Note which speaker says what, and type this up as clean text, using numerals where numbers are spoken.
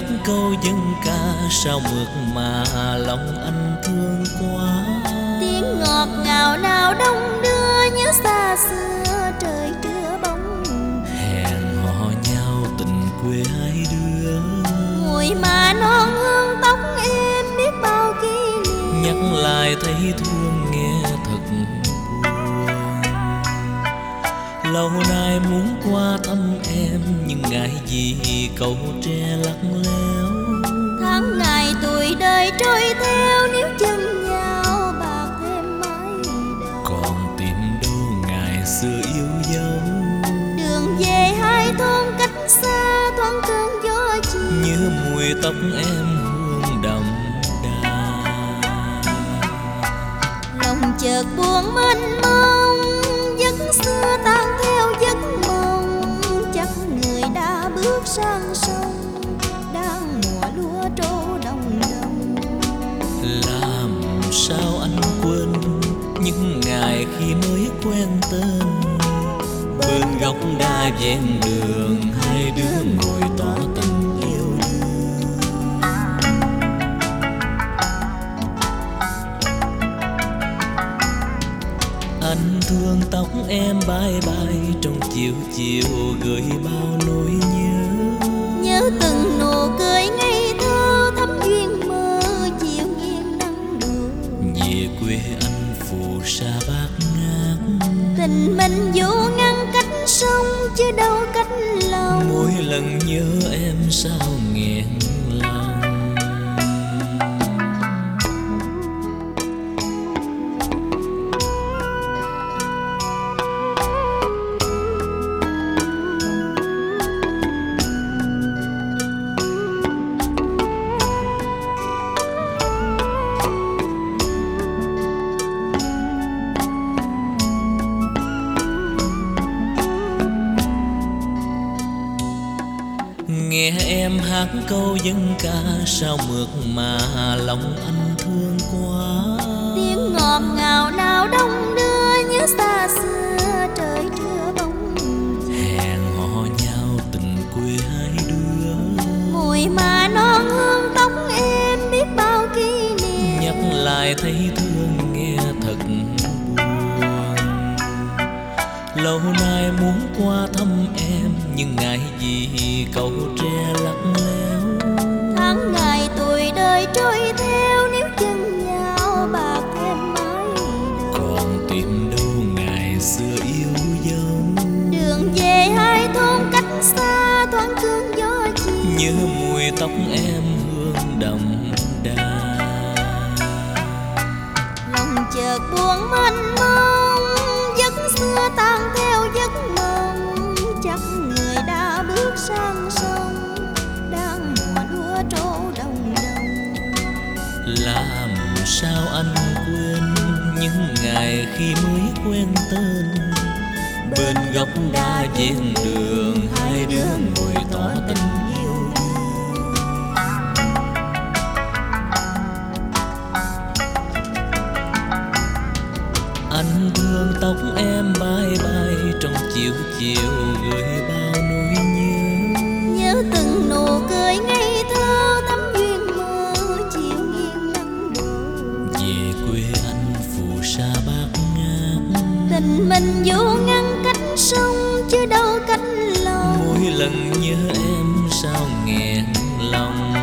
Speaker 1: hát câu dân ca sao mượt mà lòng anh thương quá.
Speaker 2: Tiếng ngọt ngào nào đông đưa nhớ xa xưa trời đưa bóng.
Speaker 1: Hẹn hò nhau tình quê hai đứa,
Speaker 2: Mùi mà non hương tóc em biết bao kỷ niệm.
Speaker 1: nhắc lại thấy thương nghe thật buồn. Lâu nay muốn qua thăm em nhưng ngại gì cầu tre lắc léo.
Speaker 2: Tháng ngày tuổi đời trôi theo nếu chân nhau bạc thêm mái đầu.
Speaker 1: Còn tìm đâu ngày xưa yêu dấu.
Speaker 2: Đường về hai thôn cách xa thoáng cơn gió chiều.
Speaker 1: Nhớ mùi tóc em hương đậm đà.
Speaker 2: Lòng chợt buồn mênh mông, giấc xưa tan theo giấc mộng. Chắc người đã bước sang sông, đang mùa lúa trổ đồng đồng.
Speaker 1: Làm sao anh quên những ngày khi mới quen tên. Bên góc đa ven đường hai đứa ngồi tỏ tình yêu đương. Anh thương tóc em bay bay trong chiều chiều gửi bao nỗi nhớ.
Speaker 2: Nhớ từng nụ cười ngây thơ thắm duyên mơ chiều nghiêng nắng đùa.
Speaker 1: Về quê anh phù sa bát ngát.
Speaker 2: Tình mình dù ngăn cách sông chứ đâu cách lòng.
Speaker 1: Mỗi lần nhớ em sao nghẹn lòng. Nghe em hát câu dân ca sao mượt mà lòng anh thương quá.
Speaker 2: Tiếng ngọt ngào nào đông đưa nhớ xa xưa trời trưa bóng.
Speaker 1: Hẹn hò nhau tình quê hai đứa,
Speaker 2: Mùi mà non hương tóc em biết bao kỷ niệm.
Speaker 1: nhắc lại thấy thương nghe thật buồn. Lâu nay muốn qua thăm em nhưng ngại gì cầu tre lắc léo.
Speaker 2: Tháng ngày tuổi đời trôi theo nếu chân nhau bạc thêm mái đầu.
Speaker 1: Còn tìm đâu ngày xưa yêu dấu.
Speaker 2: Đường về hai thôn cách xa thoáng cơn gió chiều.
Speaker 1: Nhớ mùi tóc em hương đậm đà.
Speaker 2: Lòng chợt buồn mênh mông, giấc xưa tan theo giấc mộng. Chắc người đã bước sang sông, đang mùa lúa trổ đồng đồng.
Speaker 1: Làm sao anh quên những ngày khi mới quen tên. Bên góc đa ven đường hai đứa ngồi tỏ tình yêu đương. Anh thương tóc em bay bay trong chiều chiều gửi bao nỗi nhớ.
Speaker 2: Nhớ từng nụ cười ngây thơ thắm duyên mơ chiều nghiêng nắng đổ.
Speaker 1: Về quê anh phù sa bát ngát.
Speaker 2: Tình mình dù ngăn cách sông chứ đâu cách lòng.
Speaker 1: Mỗi lần nhớ em sao nghẹn lòng.